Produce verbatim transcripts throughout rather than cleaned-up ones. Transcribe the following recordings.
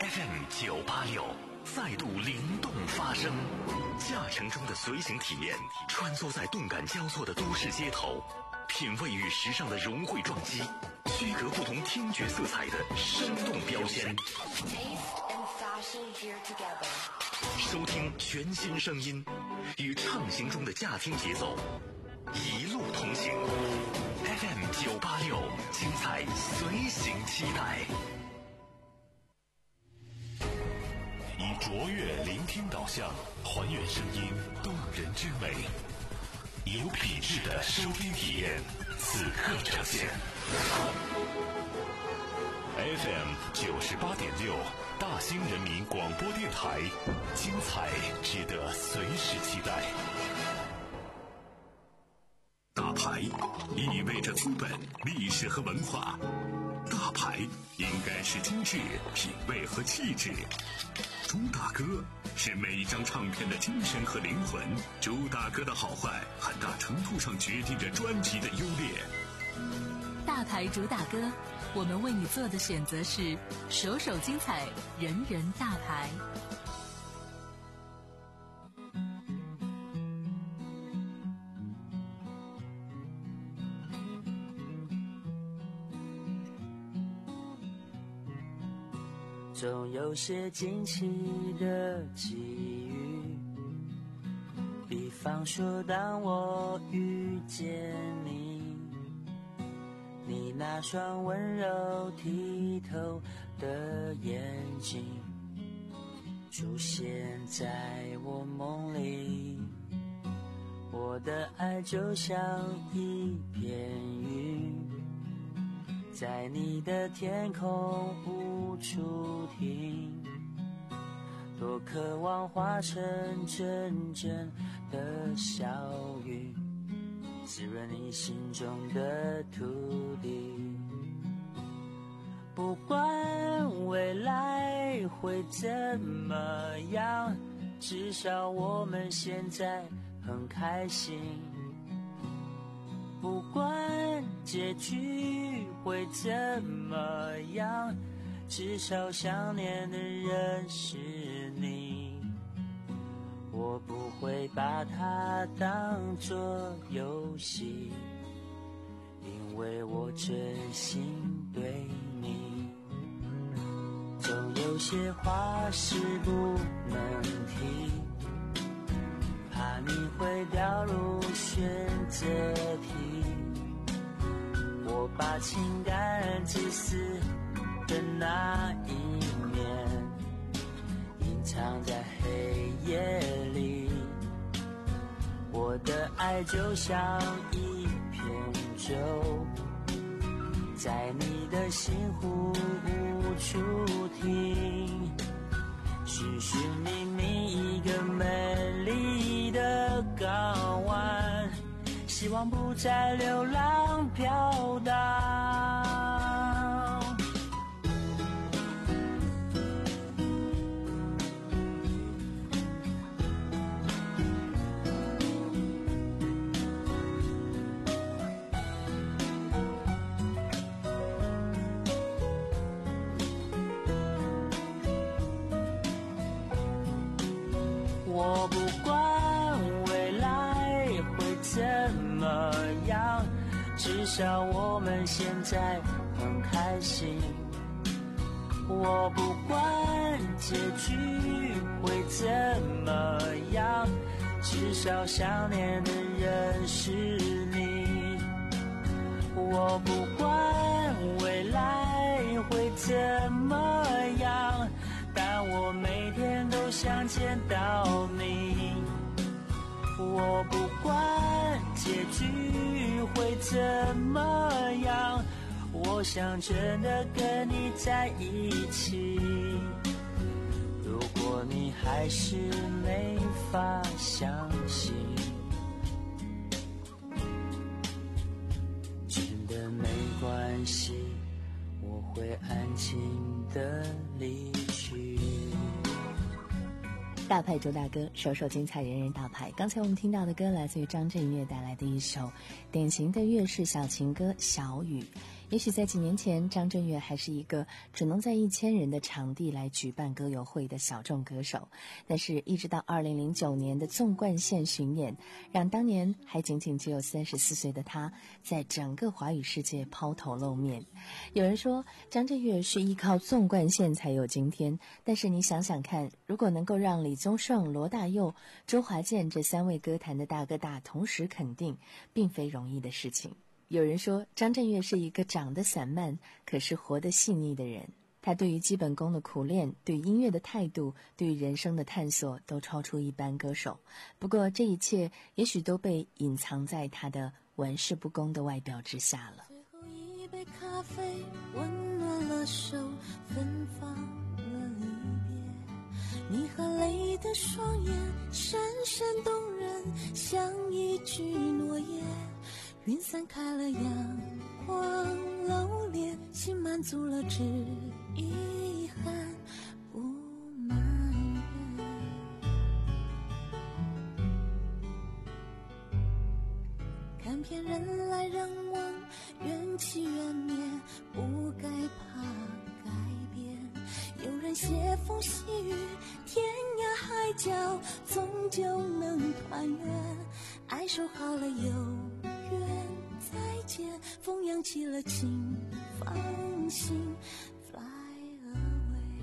F M 九八六再度灵动发声，驾乘中的随行体验，穿梭在动感交错的都市街头，品味与时尚的融汇撞击，区隔不同听觉色彩的生动标签。收听全新声音，与畅行中的驾听节奏，一路同行。F M 九八六，精彩随行期待。以卓越聆听导向，还原声音动人之美，有品质的收听体验，此刻呈现。F M 九十八点六，大兴人民广播电台，精彩值得随时期待。大牌意味着资本、历史和文化，大牌应该是精致、品味和气质。朱大哥是每一张唱片的精神和灵魂，朱大哥的好坏很大程度上决定着专辑的优劣。 大牌主打歌，我们为你做的选择是首首精彩，人人大牌。 总有些惊奇的际遇，比方说当我遇见你，你那双温柔剔透的眼睛出现在我梦里，我的爱就像一片云，在你的天空无处停，多渴望化成阵阵的小雨，滋润你心中的土地。不管未来会怎么样，至少我们现在很开心。不管结局会怎么样，至少想念的人是你。我不会把它当作游戏，因为我真心对你。总有些话是不能提，怕你会掉入选择题，我把情感自私的那一面隐藏在黑夜里，我的爱就像一片舟，在你的心湖无处停，寻寻觅觅一个美丽的港湾，希望不再流浪飘荡。我不管未来会怎么样，至少我们现在很开心。我不管结局会怎么样，至少想念的人是你。我不管未来会怎么样，但我每天都想见到你。我不管结局会怎么样，我想真的跟你在一起。如果你还是没法相信，真的没关系，我会安静的离去。 大牌周大哥，首首精彩，人人大牌。刚才我们听到的歌来自于张震岳带来的一首典型的粤式小情歌《小雨》， 也许在几年前，张震岳还是一个只能在一千人的场地来举办歌友会的小众歌手，但是一直到二零零九年的纵贯线巡演，让当年还仅仅只有三十四岁的他，在整个华语世界抛头露面。有人说张震岳是依靠纵贯线才有今天，但是你想想看，如果能够让李宗盛、罗大佑、周华健这三位歌坛的大哥大同时肯定，并非容易的事情。有人说张震岳是一个长得散漫可是活得细腻的人，他对于基本功的苦练，对音乐的态度，对于人生的探索都超出一般歌手。不过这一切也许都被隐藏在他的玩世不恭的外表之下了。 最后一杯咖啡温暖了手，芬芳了离别，你含泪的双眼闪闪动人，像一句诺言。云散开了，阳光露脸，心满足了，只遗憾不埋怨。看遍人来人往，缘起缘灭，不该怕改变。有人携风细雨，天涯海角，终究能团圆。爱说好了有缘再见，风扬起了情，放心 fly away。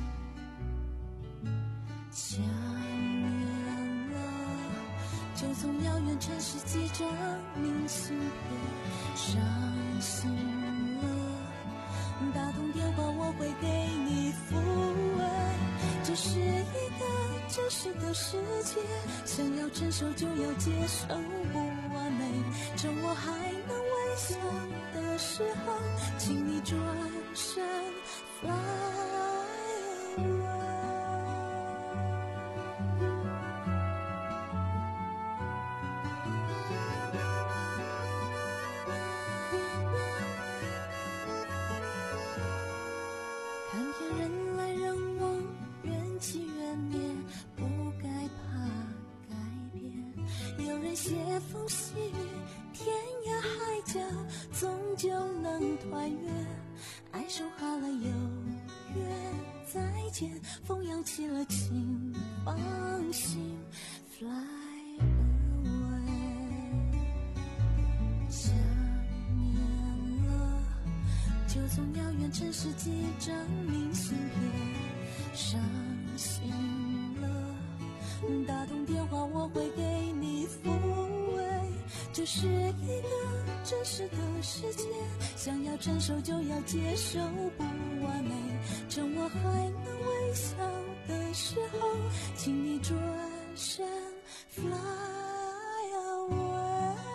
想念了，就从遥远城市寄张明信片。伤心了，打通电话我会给你抚慰。这是一个真实的世界，想要承受就要接受不完美。趁我还能微笑的时候，请你转身 fly away。看遍人来人往，缘起缘灭，不该怕改变。有人携风细雨，天涯海角，终究能团圆。爱说好了有缘再见，风扬起了情，放心 fly away。 想念了，就从遥远城市寄张明信片。伤心了，打通电话我会给你抚慰。这是一个真实的世界，想要承受就要接受不完美。趁我还能微笑的时候，请你转身 fly away。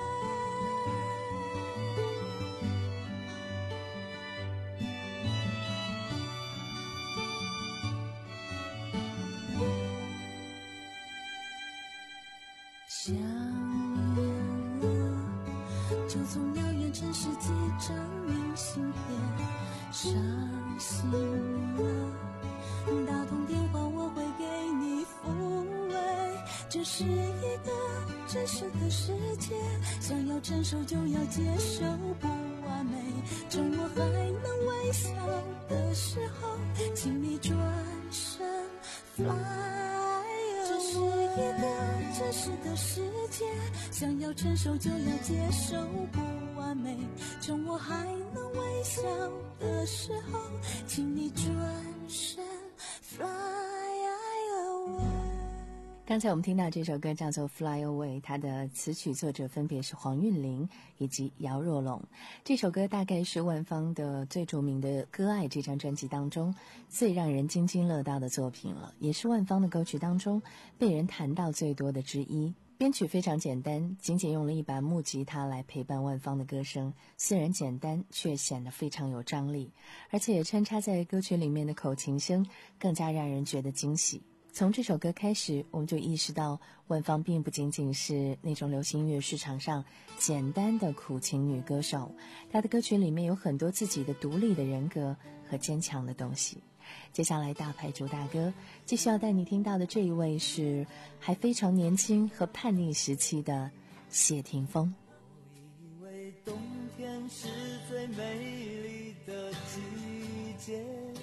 想念了，就从遥远城市寄张明信片。伤心了，打通电话我会给你抚慰。这是一个真实的世界，想要承受就要接受不完美。趁我还能微笑的时候，请你转身 fly away。 这是一个真实的世界，想要承受就要接受不完美。趁我还能微笑的时候，请你转身 fly away。 刚才我们听到这首歌叫做 Fly Away， 它的词曲作者分别是黄韵玲以及姚若龙。这首歌大概是万芳的最著名的《歌爱》这张专辑当中最让人津津乐道的作品了，也是万芳的歌曲当中被人谈到最多的之一。编曲非常简单，仅仅用了一把木吉他来陪伴万芳的歌声，虽然简单却显得非常有张力，而且也穿插在歌曲里面的口琴声更加让人觉得惊喜。从这首歌开始，我们就意识到万芳并不仅仅是那种流行音乐市场上简单的苦情女歌手，她的歌曲里面有很多自己的独立的人格和坚强的东西。接下来大牌主打歌继续要带你听到的这一位是还非常年轻和叛逆时期的谢霆锋。 因为冬天是最美丽的季节，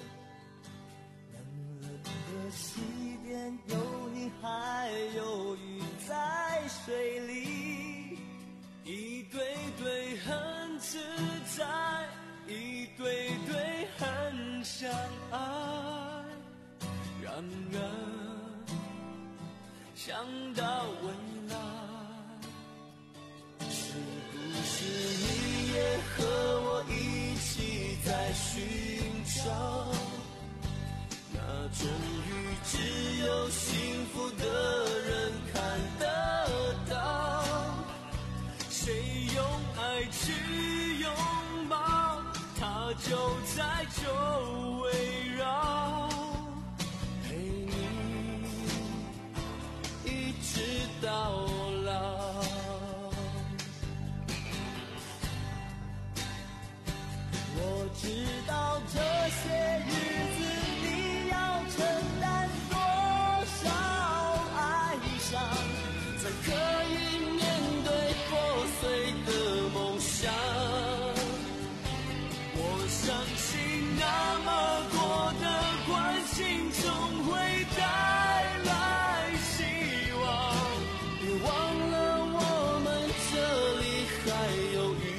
冷冷的西边有你还有鱼在水里，一对对很自在，一对对很相爱。然而想到未来，是不是你也和我一起在寻找那终于只有幸福的人看得到？谁用爱去拥抱，它就在周围绕，陪你一直到老。我知道这些日子你要承担多少哀伤，才可以面对破碎的梦想。我相信那么多的关心总会带来希望，别忘了我们这里还有雨。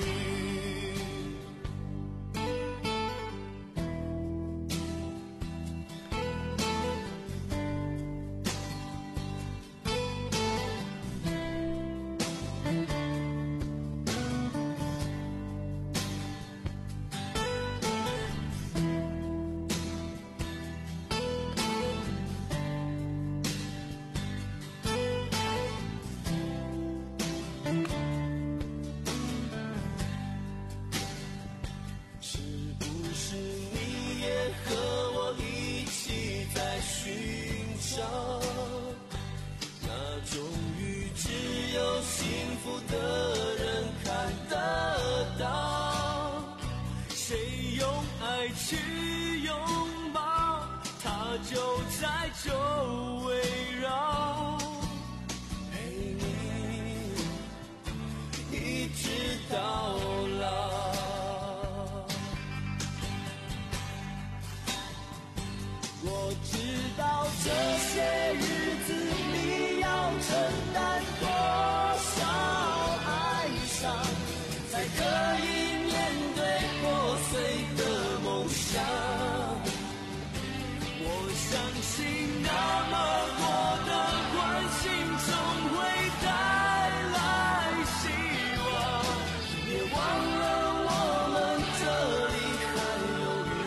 是不是你也和我一起在寻找那终于只有幸福的人看得到？谁用爱去拥抱，它就在周围绕，陪你一直到老。我知道这些日子你要承担多少哀伤，才可以面对破碎的梦想。我相信那么多的关心总会带来希望，别忘了我们这里还有雨。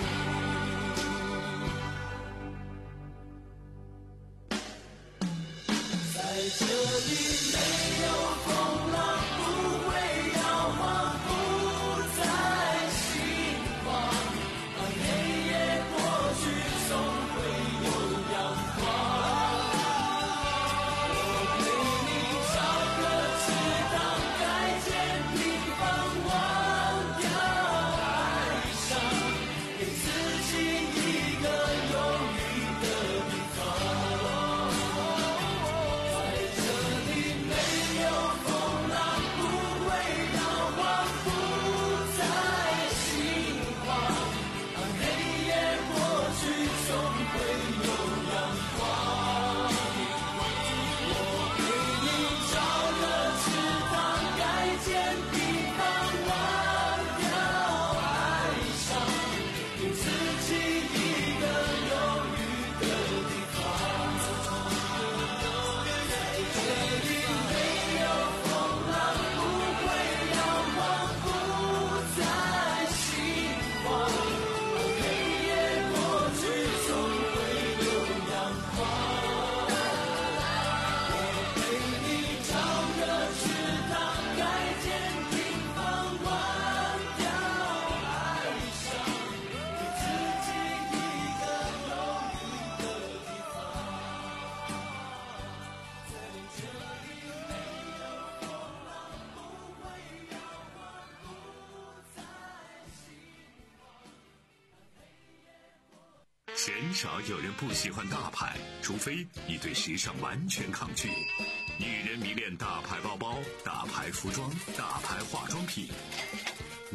在这里没有风浪，不会摇晃，不再心慌，当黑夜过去总会有阳光。我陪你找个池塘，盖间平房，忘掉哀伤，给自己一个有雨的地方。 鲜少有人不喜欢大牌，除非你对时尚完全抗拒。女人迷恋大牌包包、大牌服装、大牌化妆品，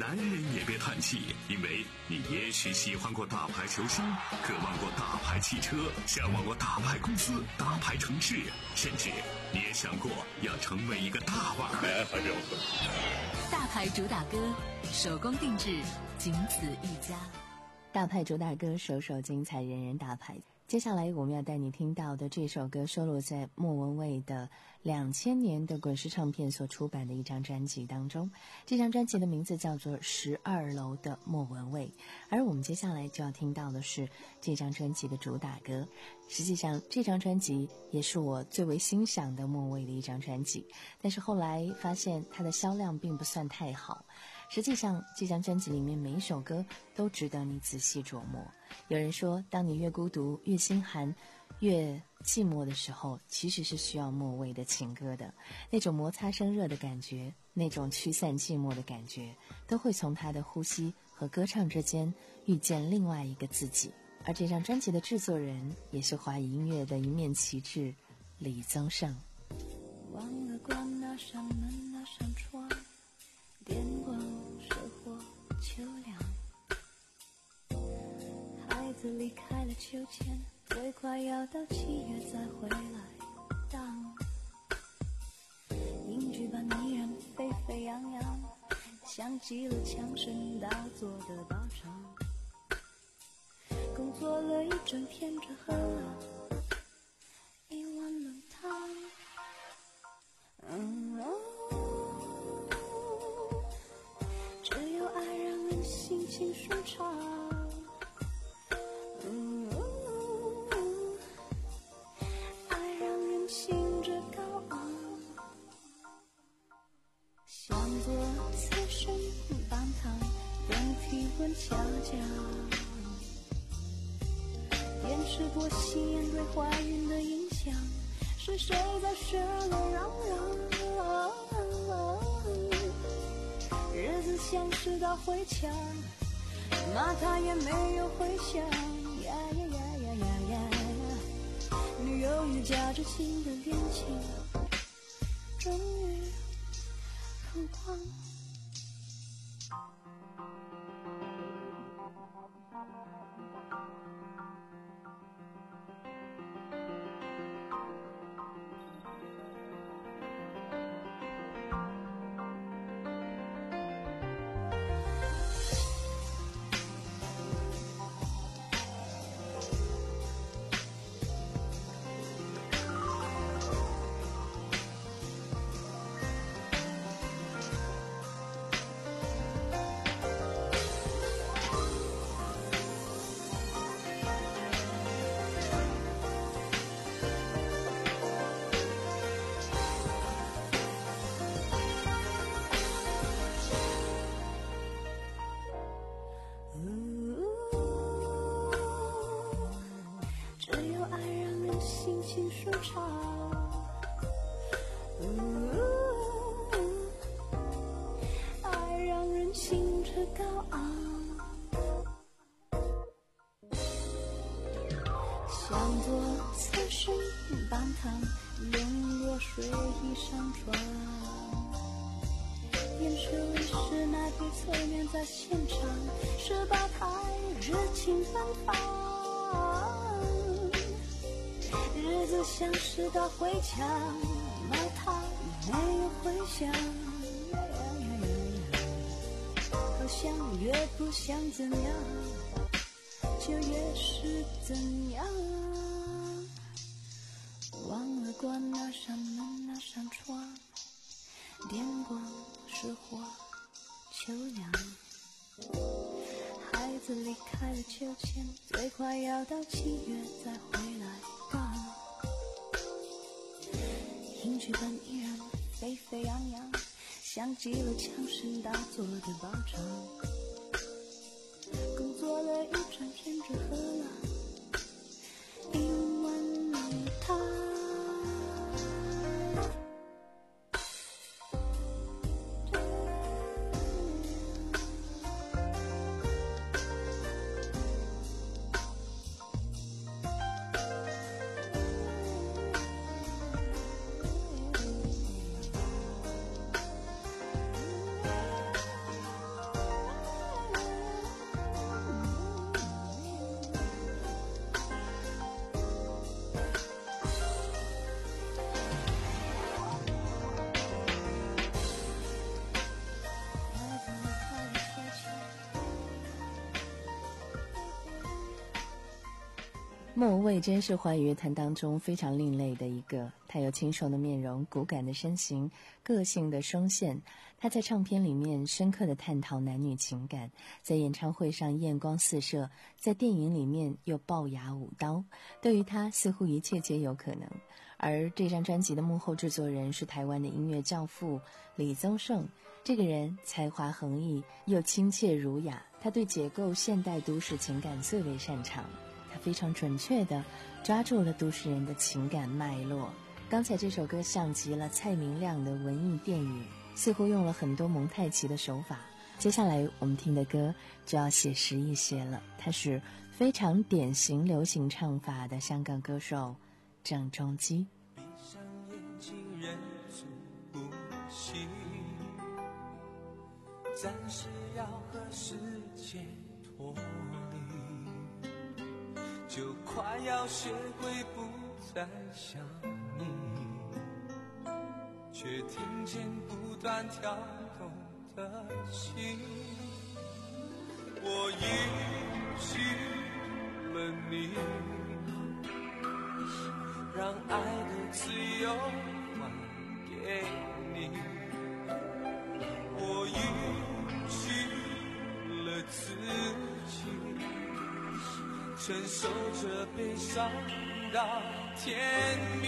男人也别叹气，因为你也许喜欢过大牌球星，渴望过大牌汽车，向往过大牌公司、大牌城市，甚至你也想过要成为一个大腕儿。 大牌主打歌，手工定制，仅此一家。 大牌主打歌，首首精彩，人人大牌。接下来我们要带你听到的这首歌收录在莫文蔚的两千年的滚石唱片所出版的一张专辑当中，这张专辑的名字叫做《十二楼的莫文蔚》，而我们接下来就要听到的是这张专辑的主打歌。实际上这张专辑也是我最为欣赏的莫文蔚的一张专辑，但是后来发现它的销量并不算太好。实际上这张专辑里面每一首歌都值得你仔细琢磨。有人说，当你越孤独越心寒越寂寞的时候，其实是需要莫文蔚的情歌的，那种摩擦生热的感觉，那种驱散寂寞的感觉，都会从他的呼吸和歌唱之间遇见另外一个自己。而这张专辑的制作人也是华语音乐的一面旗帜，李宗盛。 忘了关那扇门那扇窗，电光射火秋凉，孩子离开了秋千，最快要到七月再回来荡，英剧般依然沸沸扬扬，像极了枪声大作的道场，工作了一整天，只喝了一碗冷汤。嗯哦，只有爱让人心情舒畅。嗯哦，爱让人兴致高昂，向左侧身半躺，用体温恰恰。电视播吸烟对怀孕的影响，是谁在血泪嚷嚷？日子像是道回墙，骂他也没有回响。呀呀呀呀呀呀！女友也夹着新的恋情，终于疯狂。向左侧身半躺，用热水一上床，验收历史那批侧面在现场，十八台热情奔放，日子像是道回墙，骂他没有回响，好像越不想怎样，就越是怎样。忘了关那扇门那扇窗，电光石火秋凉，孩子离开了秋千，最快要到七月再回来荡，英剧般依然沸沸扬扬，像极了枪声大作的爆场，工作了一整天，只喝了一碗冷汤。 莫文蔚真是华语乐坛当中非常另类的一个，她有清瘦的面容、骨感的身形、个性的双线。她在唱片里面深刻地探讨男女情感，在演唱会上艳光四射，在电影里面又龅牙舞刀。对于她，似乎一切皆有可能。而这张专辑的幕后制作人是台湾的音乐教父李宗盛，这个人才华横溢又亲切儒雅，他对解构现代都市情感最为擅长。他非常准确地抓住了都市人的情感脉络。刚才这首歌像极了蔡明亮的文艺电影，似乎用了很多蒙太奇的手法。接下来我们听的歌就要写实一些了，他是非常典型流行唱法的香港歌手郑中基。 闭上眼睛，忍住呼吸，暂时要和世界脱离，就快要学会不再想你，却听见不断跳动的心。我允许了你，让爱的自由还给你。我允许了自己，承受着悲伤到天明。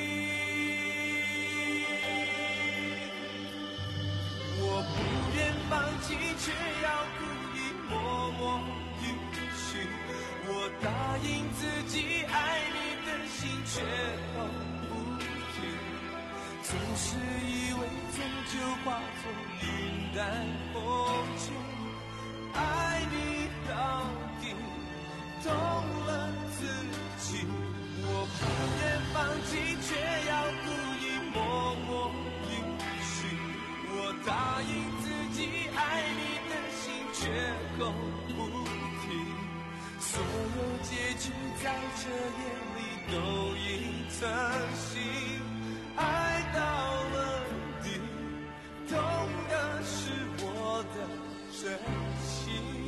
我不愿放弃，却要故意默默允许。我答应自己爱你的心却都不停，总是以为终究化作云淡风轻。爱你到底懂了自己，我不愿放弃，却要故意默默允许。我答应自己爱你的心却口不提，所有结局在这夜里都已成型。爱到了底，懂的是我的真心。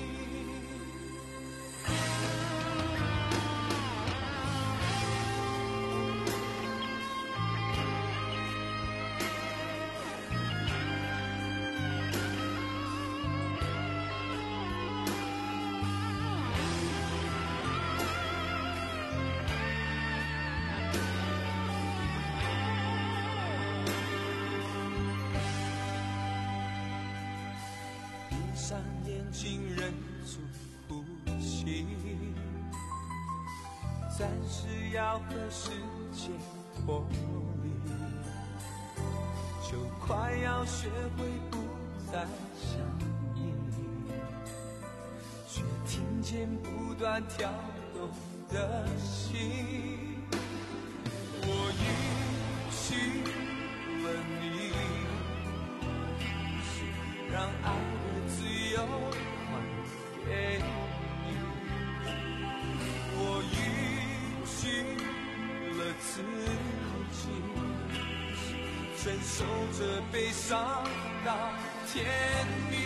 上眼睛，忍住呼吸，暂时要和世界脱离，就快要学会不再想你，却听见不断跳动的心。我允许了你，让爱的自由还给你。我允许了自己，承受着悲伤到天明。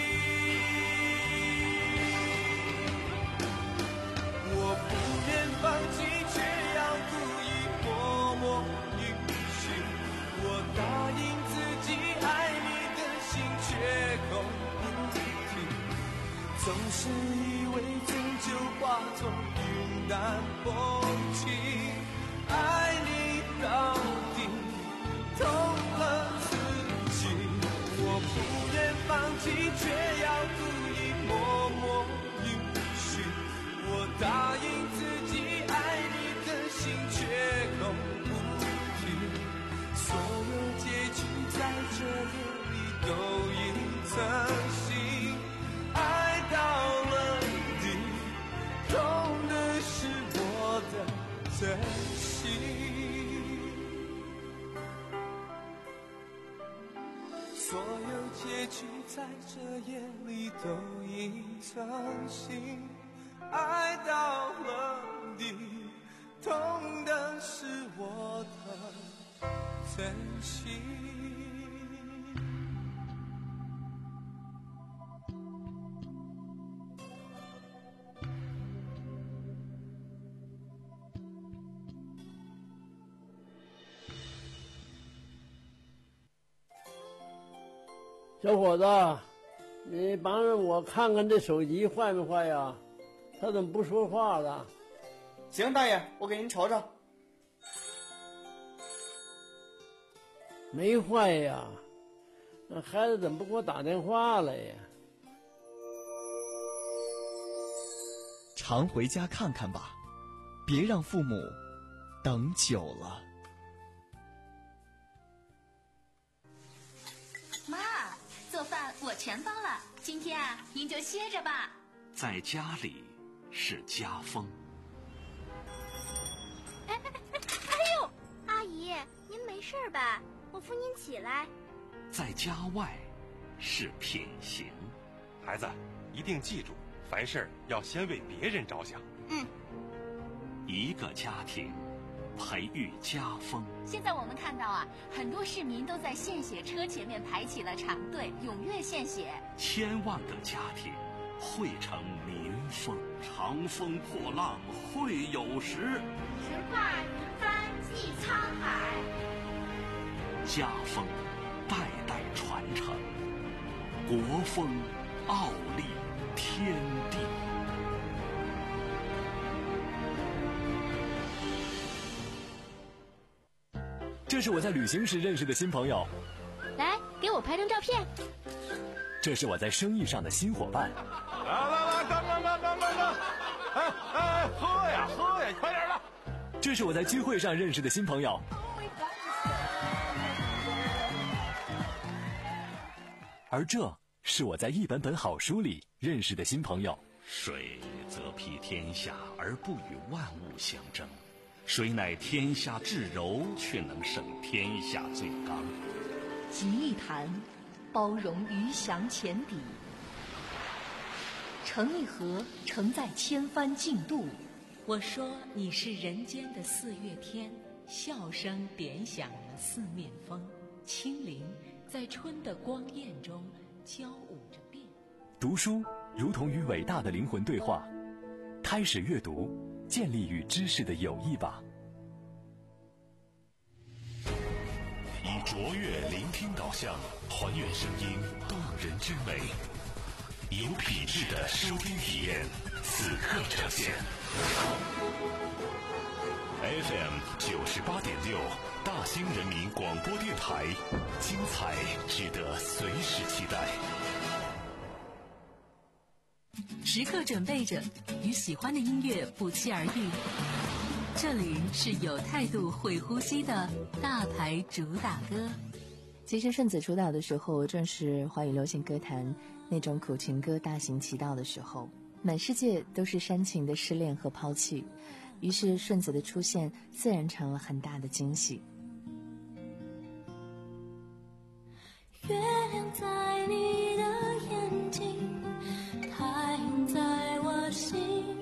我不愿放弃，却要故意默默允许。我答应自己爱你的心却口不提，总是以为终究化作云淡风轻。爱你到底，懂了自己。我不愿放弃，却要故意默默允许。我答应自己爱你的心却口不提，所有结局在这夜里都已成型。爱到了底，懂的是我的真心。所有结局在这夜里都已成型。爱到了底，懂的是我的真心。 小伙子，你帮着我看看这手机坏没坏呀？他怎么不说话了？ 行，大爷，我给您瞅瞅。 没坏呀，那孩子怎么不给我打电话了呀？ 常回家看看吧，别让父母等久了。 妈，做饭我全包了，今天啊，您就歇着吧。 在家里是家风。 哎哎哎哎呦，阿姨，您没事吧？我扶您起来。 在家外是品行。 孩子，一定记住，凡事要先为别人着想。 嗯。 一个家庭培育家风。 现在我们看到啊，很多市民都在献血车前面排起了长队，踊跃献血。 千万个家庭汇成民风，长风破浪会有时， 直挂云帆济沧海。 家风代代传承，国风傲立天地。 这是我在旅行时认识的新朋友， 来给我拍张照片。 这是我在生意上的新伙伴。 来来来，等等等等等等，哎哎，喝呀喝呀，快点的。 这是我在聚会上认识的新朋友。而这是我在一本本好书里认识的新朋友。 水则披天下而不与万物相争，谁乃天下至柔，却能胜天下最刚。 集一坛，包容鱼翔浅底；成一河，承载千帆竞渡。 我说你是人间的四月天，笑声点响了四面风，清灵在春的光艳中交舞着变。 读书如同与伟大的灵魂对话，开始阅读，建立与知识的友谊吧。 以卓越聆听导向，还原声音动人之美，有品质的收听体验，此刻呈现。F M 九十八点六，大兴人民广播电台，精彩值得随时期待。 时刻准备着，与喜欢的音乐不期而遇。这里是有态度、会呼吸的大牌主打歌。 其实顺子出道的时候，正是华语流行歌坛那种苦情歌大行其道的时候，满世界都是煽情的失恋和抛弃，于是顺子的出现自然成了很大的惊喜。 月亮在你的眼睛，太阳在我心，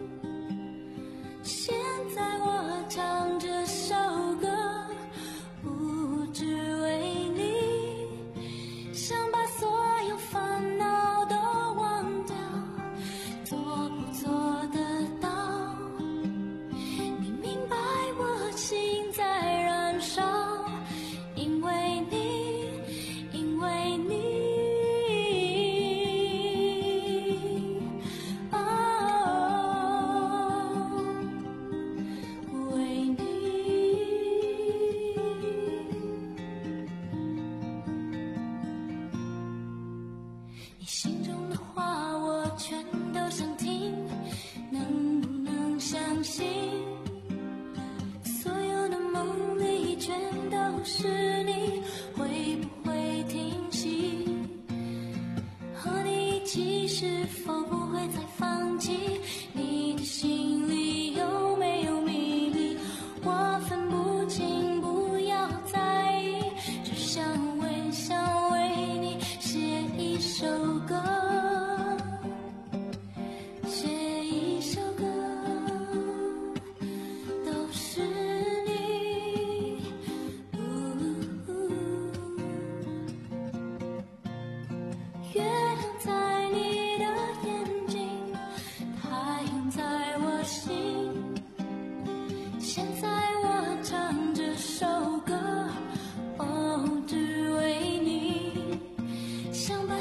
现在我唱这首歌，不只为你，想把所有烦恼都忘掉，做不做得到？你明白我心在燃烧，因为你，因为你，哦，为你。你心中的话我全都想听，能不能相信？所有的梦里全都是你，会不会停息？和你一起是否不会再放弃？你的心里有没有秘密？我分不清，不要在意，只想为想为你写一首歌，写一首歌，都是你。月亮在你的眼睛，太阳在我心，现在我唱这首歌，哦，只为你，想把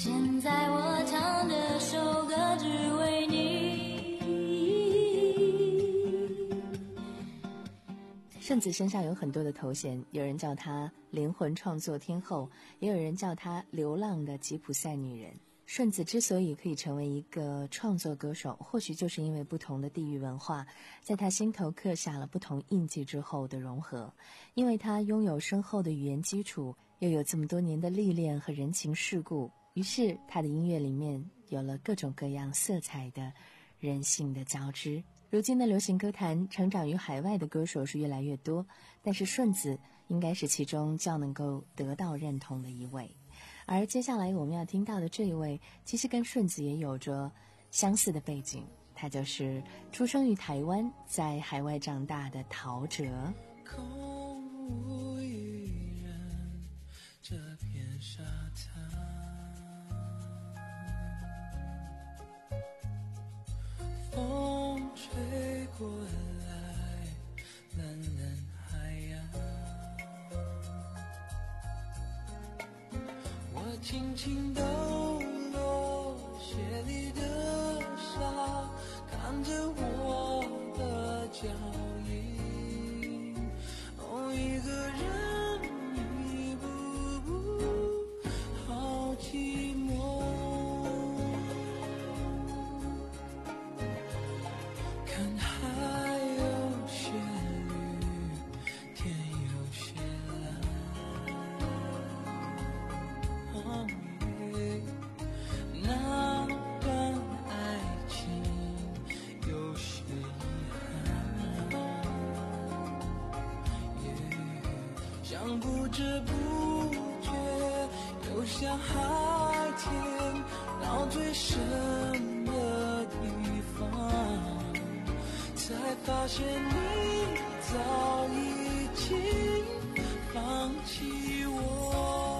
现在我唱这首歌只为你。 顺子身上有很多的头衔，有人叫她灵魂创作天后，也有人叫她流浪的吉普赛女人。顺子之所以可以成为一个创作歌手，或许就是因为不同的地域文化在她心头刻下了不同印记之后的融合，因为她拥有深厚的语言基础，又有这么多年的历练和人情世故，于是她的音乐里面有了各种各样色彩的人性的交织。如今的流行歌坛，成长于海外的歌手是越来越多，但是顺子应该是其中较能够得到认同的一位。而接下来我们要听到的这一位，其实跟顺子也有着相似的背景，他就是出生于台湾，在海外长大的陶喆。 空无一人，这片沙滩，风吹过来，蓝蓝海洋，我轻轻抖落鞋里的沙，看着我的脚印，哦，一个人一步步，好寂寞。看海有些绿，天有些蓝，哦耶，那段爱情有些遗憾，耶，像不知不觉游向海天，到最深的地方，才发现你早已经放弃我。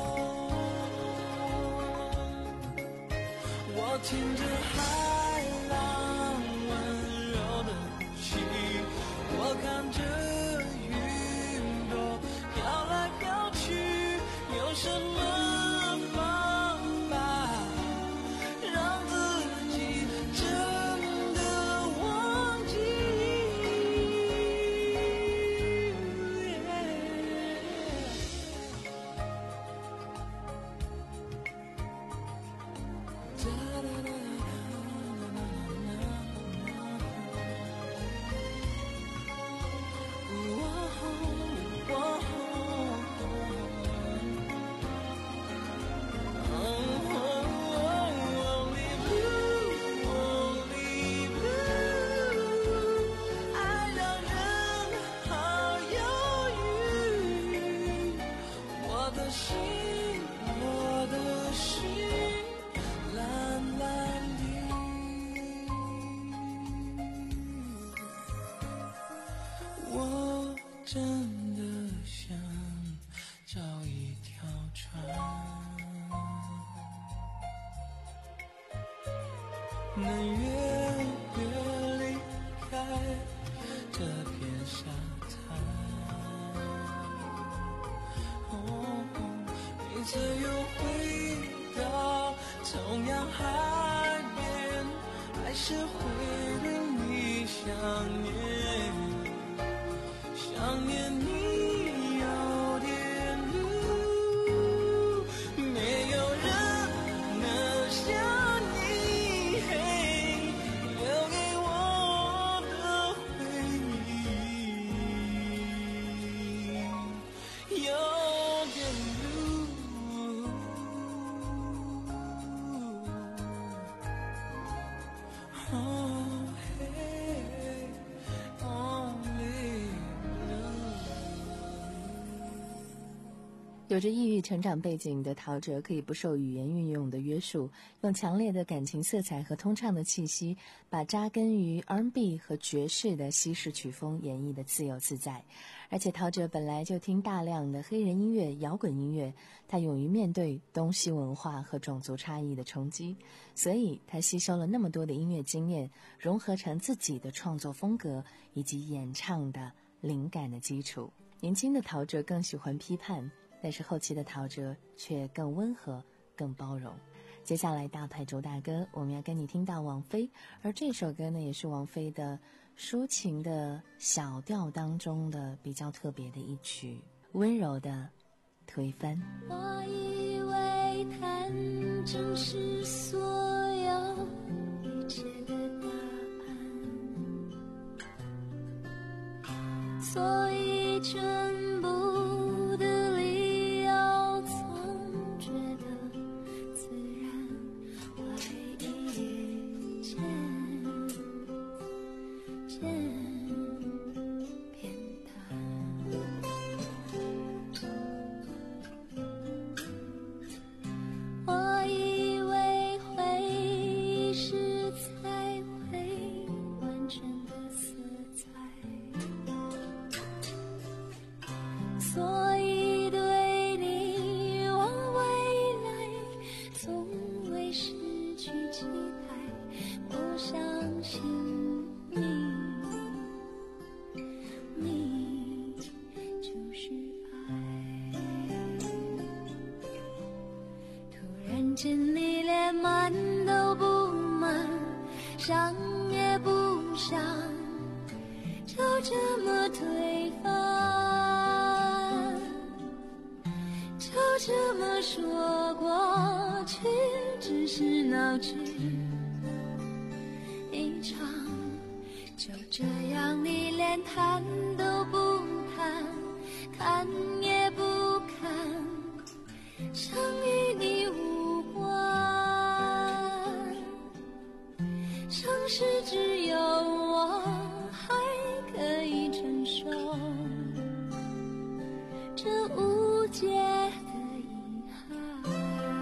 我听着海浪温柔的呼吸，我看着云朵飘来飘去，有什么方法让自己真的忘记？真的想找一条船，能远远离开这片沙滩。哦，每次又回到同样海边，还是会对你想念。想念你有点路，没有人能像你留给我的回忆，有点路。哦嘿，哦哩。 有着异域成长背景的陶喆可以不受语言运用的约束，用强烈的感情色彩和通畅的气息，把扎根于 R and B 和爵士的西式曲风演绎的自由自在。而且陶喆本来就听大量的黑人音乐、摇滚音乐，他勇于面对东西文化和种族差异的冲击，所以他吸收了那么多的音乐经验，融合成自己的创作风格以及演唱的灵感的基础。年轻的陶喆更喜欢批判，但是后期的陶喆却更温和更包容。 接下来大牌周大哥，我们要跟你听到王菲，而这首歌呢，也是王菲的抒情的小调当中的比较特别的一曲，温柔的推翻。 我以为谈正是所有一切的答案，所以全部的理由总觉得自然，怀疑渐渐偏淡。我以为回忆是才会完全的色彩，所以对你我未来从未失去期待。我相信你，你就是爱。突然间你连满都不满，想也不想，就这么推翻，就这么说过去只是闹剧一场，就这样你连谈都不谈，看也不看，像与你无关，像是只有我还可以承受这无解的遗憾。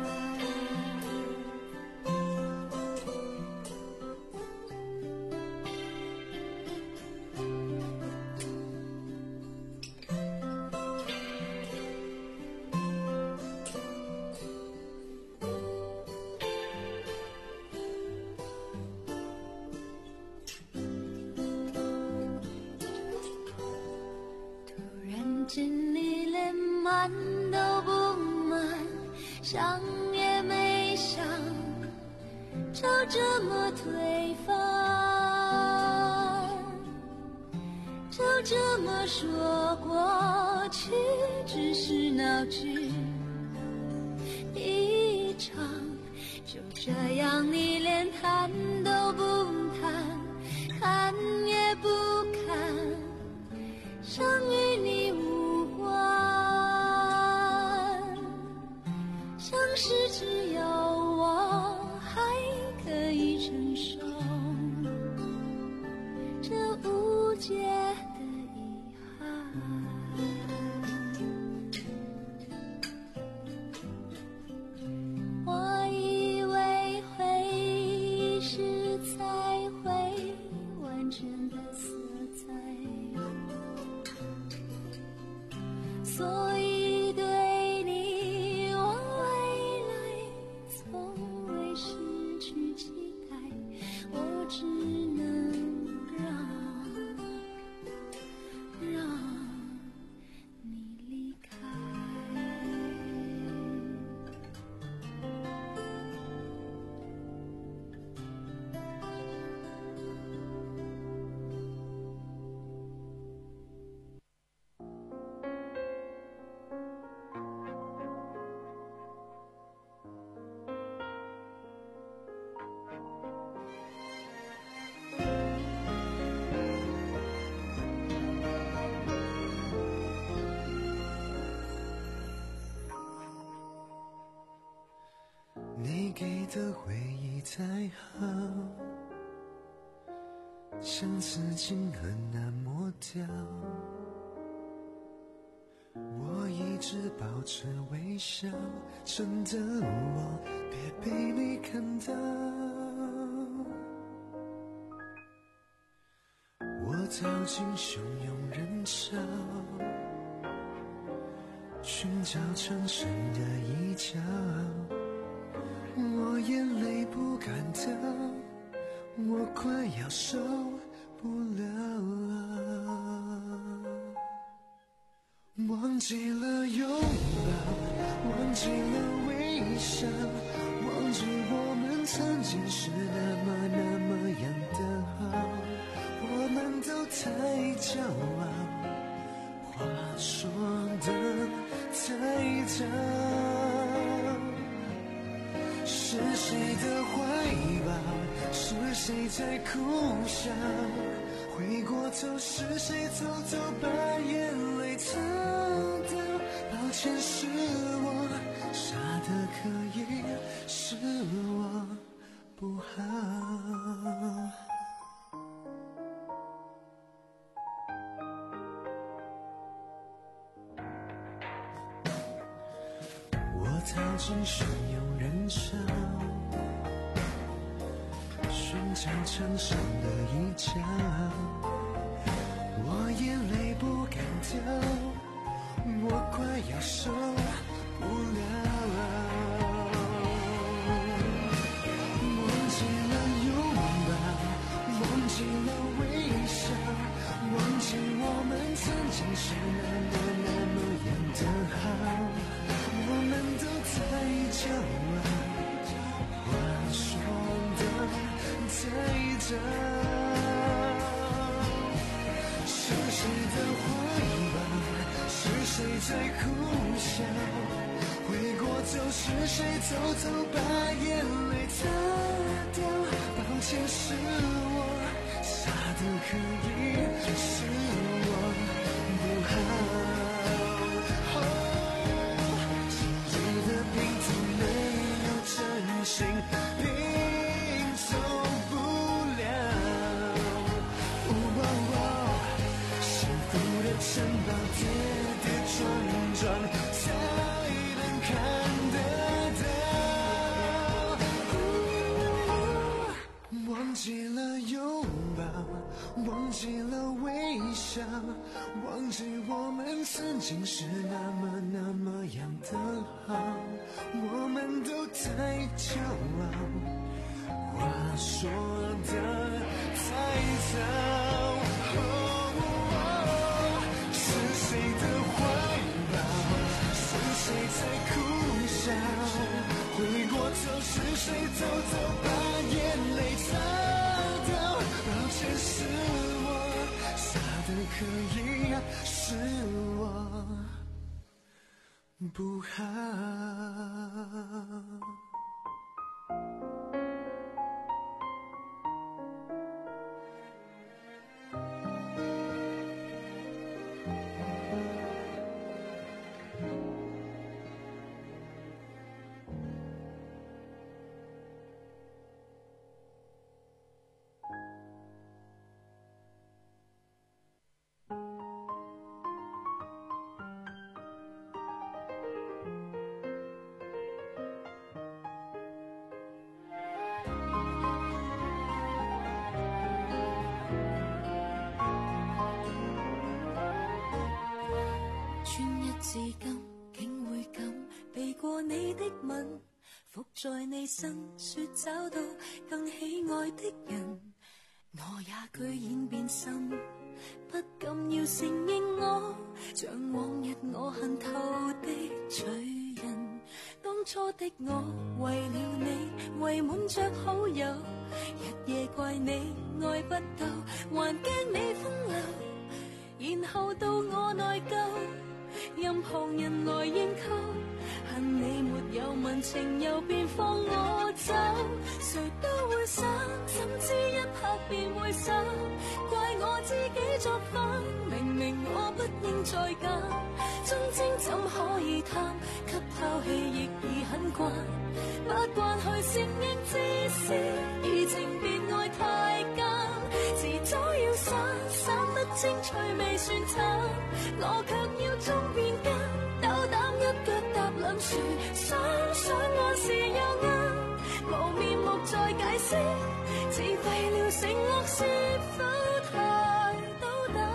见你连满都不满，想也没想，就这么推翻，就这么说过去只是闹剧一场，就这样你连谈都不谈，看也不看，像与你无关，像是只有我还可以承受这无解的遗憾。我以为回忆是才会完全的色彩，所以对你我未来从未失去期待，我只能让让你离开。 你给的回忆再好，像刺青很难抹掉，我一直保持微笑，真的我别被你看到。我走进汹涌人潮，寻找藏身的一角，我眼泪不敢掉，我快要受不了，忘记了拥抱，忘记了微笑，忘记我们曾经是那么那么样的好，我们都太骄傲，话说的太早。是谁的怀抱？是谁在苦笑？回过头，是谁偷偷把眼泪擦掉？抱歉，是我傻得可以，是我不好。我逃进汹涌人潮，寻找城上的一角，我眼泪不敢掉，我快要受不了。忘记了拥抱，忘记了微笑，忘记我们曾经是那么那么样的好，我们都太骄傲，话说的太早。是谁的怀抱？是谁在苦笑？回过头，是谁偷偷把眼泪擦掉？抱歉，是我傻得可以，是我不好。真心拼凑不了，哦哦哦，幸福的城堡跌跌撞撞才能看得到。忘记了拥抱，忘记了微笑，忘记我们曾经是那么那么样的好，我们都太骄傲，话说的太早。哦哦，是谁的怀抱？是谁在苦笑？回过头，是谁偷偷把眼泪擦掉？抱歉，是我傻得可以，是我不好。 至今竟會咁避過你的吻，伏在你身說找到更喜愛的人，我也居然變心，不敢要承認我像往日我恨透的罪人。當初的我為了你圍滿着好友，日夜怪你愛不夠，還驚你風流，然後到我內疚，任旁人來認購，恨你沒有問情又便放我走，誰都會想，怎知一刻便會散，怪我自己作反，明明我不應再揀，忠貞怎可以貪，給拋棄亦已很慣，不慣去承認自私，移情別愛太艱，遲早要散，散得精趣未算慘，我卻要終變更，斗膽一腳踏兩船，想想還是又啱，無面目再解釋，自廢了承諾是否太斗膽？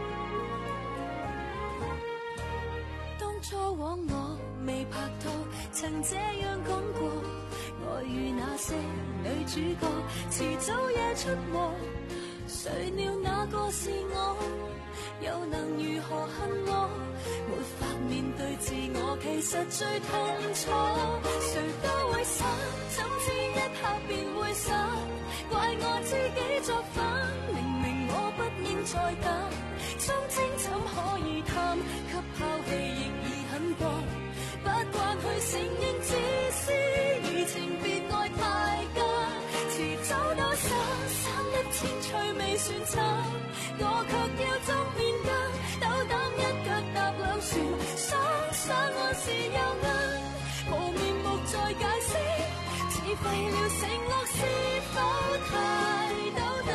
當初往我未拍拖， 曾这樣講過，我與那些女主角遲早也出沒，誰料那個是我，又能如何恨我？沒法面對自我，其實最痛楚。誰都會散，怎知一下便會散，怪我自己作反，明明我不應再等，忠貞怎可以貪，給拋棄亦已很過，不慣去承認自私，移情別愛太假，遲早都散，三一千趣未算慘，我卻要執面巾，斗膽一腳踏兩船，想想我是有恩，無面目再解釋，似廢了承諾是否太斗膽？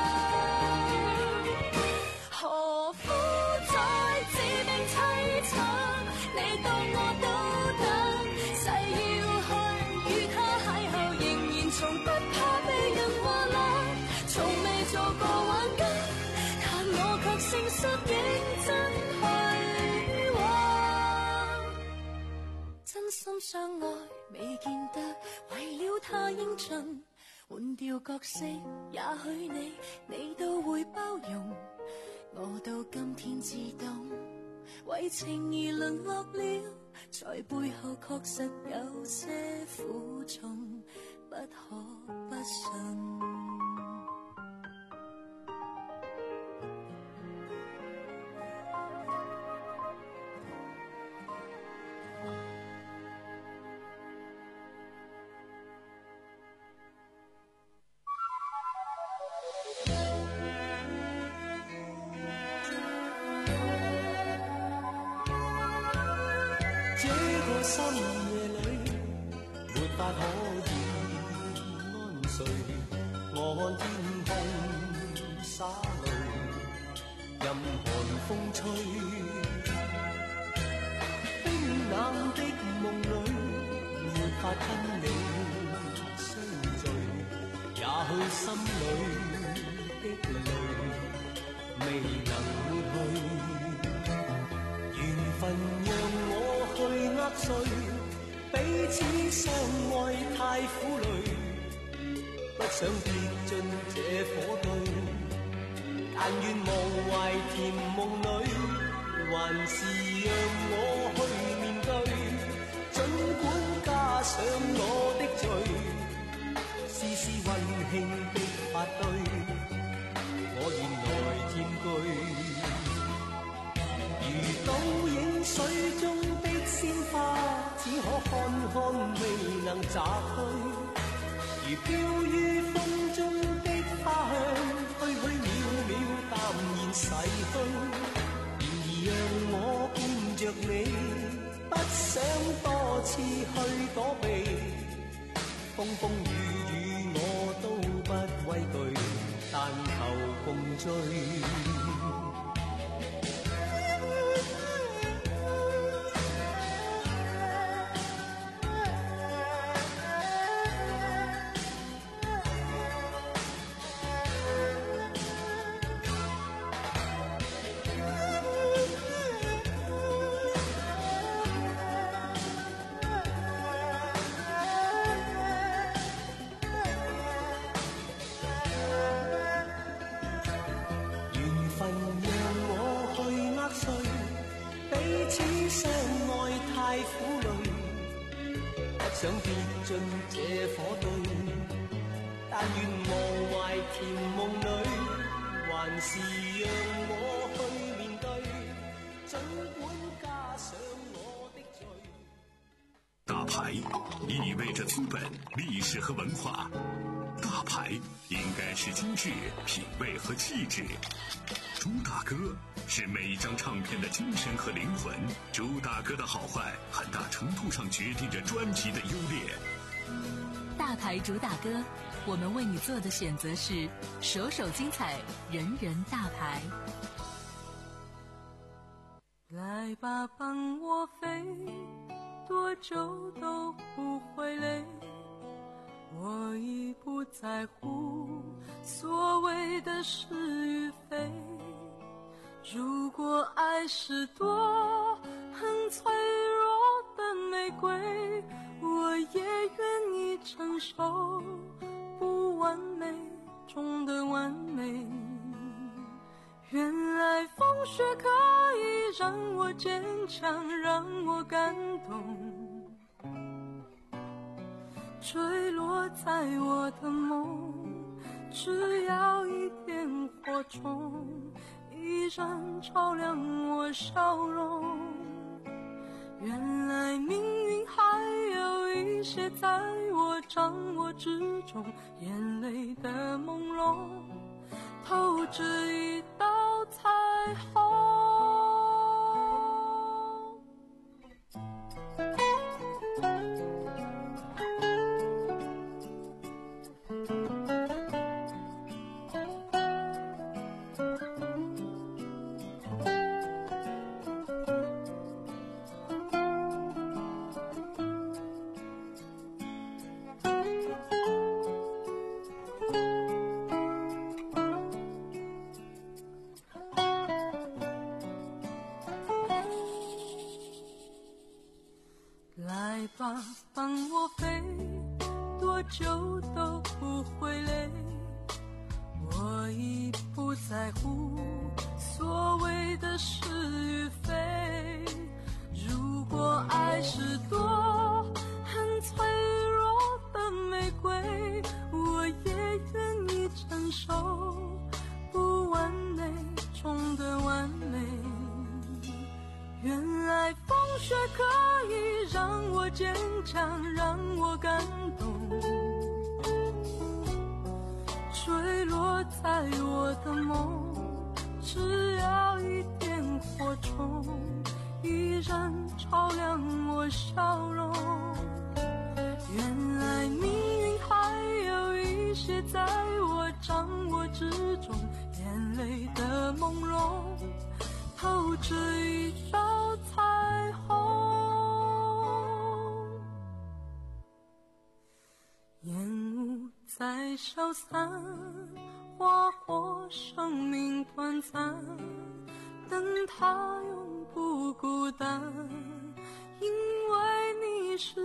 何苦再自命凄慘？你當我都等，誓要去與他邂逅，仍然從不怕被人話冷，從未做過玩家，但我卻誠實認真去玩。真心相愛未見得，為了他英俊，換掉角色，也許你你都會包容。我到今天至懂，為情而淪落了，在背後確實有些苦衷，不可不信。 深夜裏沒法可以安睡，我看天空灑淚，任寒風吹，冰冷的夢裏沒法跟你相聚，也許心裏的淚未能抹去，緣分讓我去握碎，彼此相愛太苦累，不想跌進這火堆，但願忘懷甜夢裏，還是讓我去面對，儘管加上我的罪，絲絲溫馨的發堆，我願來佔據，如倒影水中的鮮花，只可看看未能摘去，如飄於風中的花香，虛虛渺渺淡然逝去。然而讓我伴着你，不想多次去躲避，風風雨雨我都不畏懼，但求共醉。想跌進這火堆，但願忘懷甜夢裏，還是讓我去面對，儘管加上我的罪。 大牌意味着资本、历史和文化，大牌应该是精致、品味和气质。朱大哥是每一张唱片的精神和灵魂，朱大哥的好坏很大程度上决定着专辑的优劣。 大牌主打歌，我们为你做的选择是首首精彩，人人大牌。 来吧，帮我飞，多久都不会累，我已不在乎所谓的是与非。如果爱是朵很脆弱的玫瑰， 受，不完美中的完美。原来风雪可以让我坚强，让我感动。坠落在我的梦，只要一点火种，依然照亮我笑容。原来命运还有一些在我掌握之中，眼泪的朦胧透着一道彩虹。来吧，帮我飞，多久都不会累。我已不在乎所谓的是与非。如果爱是朵很脆弱的玫瑰，我也愿意承受不完美中的完美。原来风雪可以让我坚强，让我感动。坠落在我的梦，只要一点火种，依然照亮我笑容。原来命运还有一些在我掌握之中，眼泪的朦胧透着一道彩虹。烟雾在消散，花火生命短暂，但它永不孤单，因为你是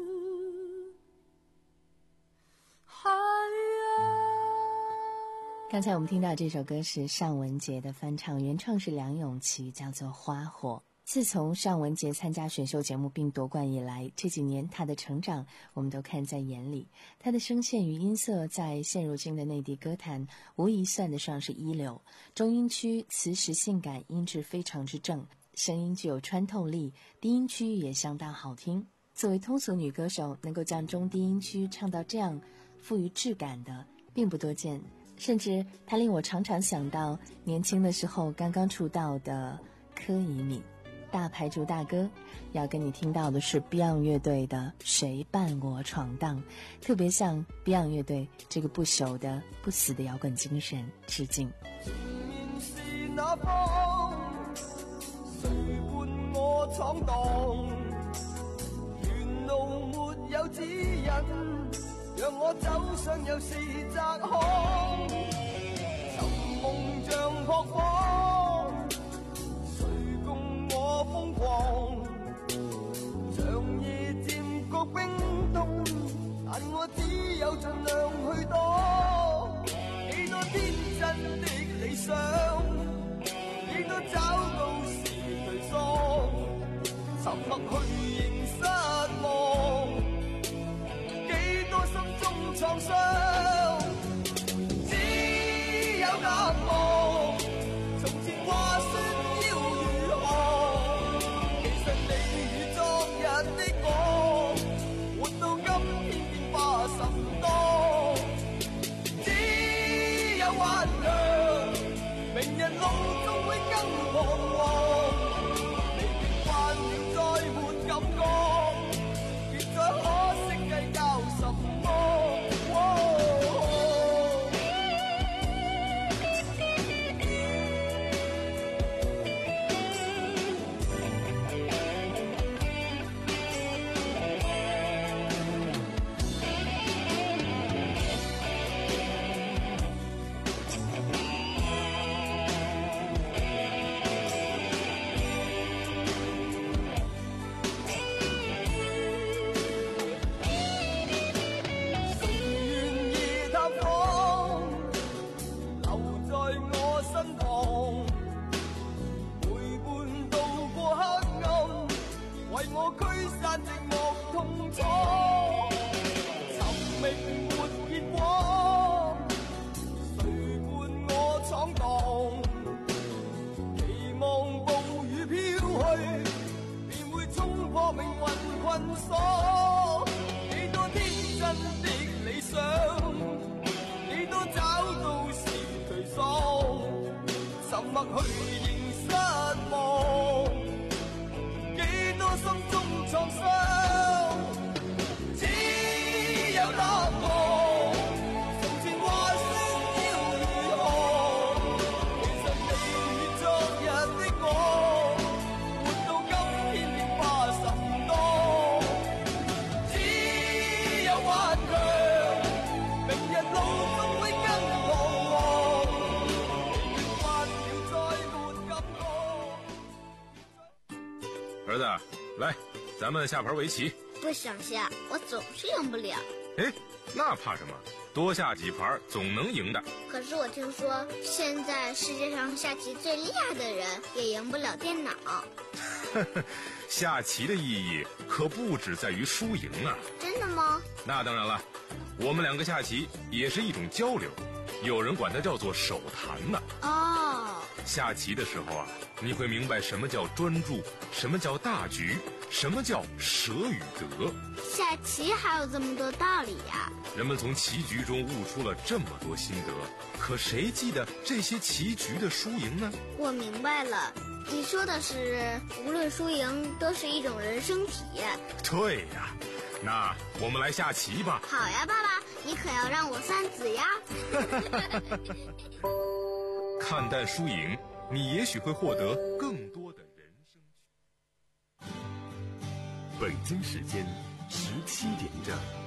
海岸。 刚才我们听到这首歌是尚雯婕的翻唱，原创是梁咏琪，叫做《花火》。自从尚雯婕参加选秀节目并夺冠以来，这几年她的成长我们都看在眼里。她的声线与音色在现如今的内地歌坛无疑算得上是一流。中音区磁实性感，音质非常之正，声音具有穿透力，低音区也相当好听。作为通俗女歌手，能够将中低音区唱到这样富于质感的并不多见，甚至她令我常常想到年轻的时候刚刚出道的柯以敏。大牌主大歌要跟你听到的是 Beyond 乐队的《谁伴我闯荡》，特别向 Beyond 乐队这个不朽的不死的摇滚精神致敬。 前面是那方，谁伴我闯荡？沿路沒有指引，讓我走上又是窄巷，尋夢像撲火，誰共我瘋狂？長夜漸覺冰凍，但我只有盡量去躲。幾多天真的理想，幾多找到時退縮，沉默去仍失望，幾多心中創傷，只有淡漠。從前話說要如何，其實你與昨日的我，活到今天變化甚多，只有頑強，明日路終會更彷徨，離別慣了再沒感覺，別再可惜計較什麼。 去認失望，幾多心中創傷，只有答案。從前話說要如何，其實你與昨日的我，活到今天亦怕甚多，只有頑強，明日路總會更彷徨，慣了再沒感覺。 兒子，來，咱們下盤圍棋。 不想下，我總是贏不了。 哎，那怕什麼？多下幾盤總能贏的。 可是我聽說，現在世界上下棋最厲害的人也贏不了電腦。 下棋的意義可不只在於輸贏啊。 真的嗎？ 那當然了，我們兩個下棋也是一種交流，有人管它叫做手談呢。 哦。 下棋的時候啊，你會明白什麼叫專注，什麼叫大局，什麼叫舍與得。 下棋還有這麼多道理呀！ 人們從棋局中悟出了這麼多心得，可誰記得這些棋局的輸贏呢？ 我明白了，你說的是無論輸贏都是一種人生體驗。 對呀，那我們來下棋吧。 好呀，爸爸，你可要讓我算子呀。 看淡輸贏，你也許會獲得更多的人生。 北京時間十七點整。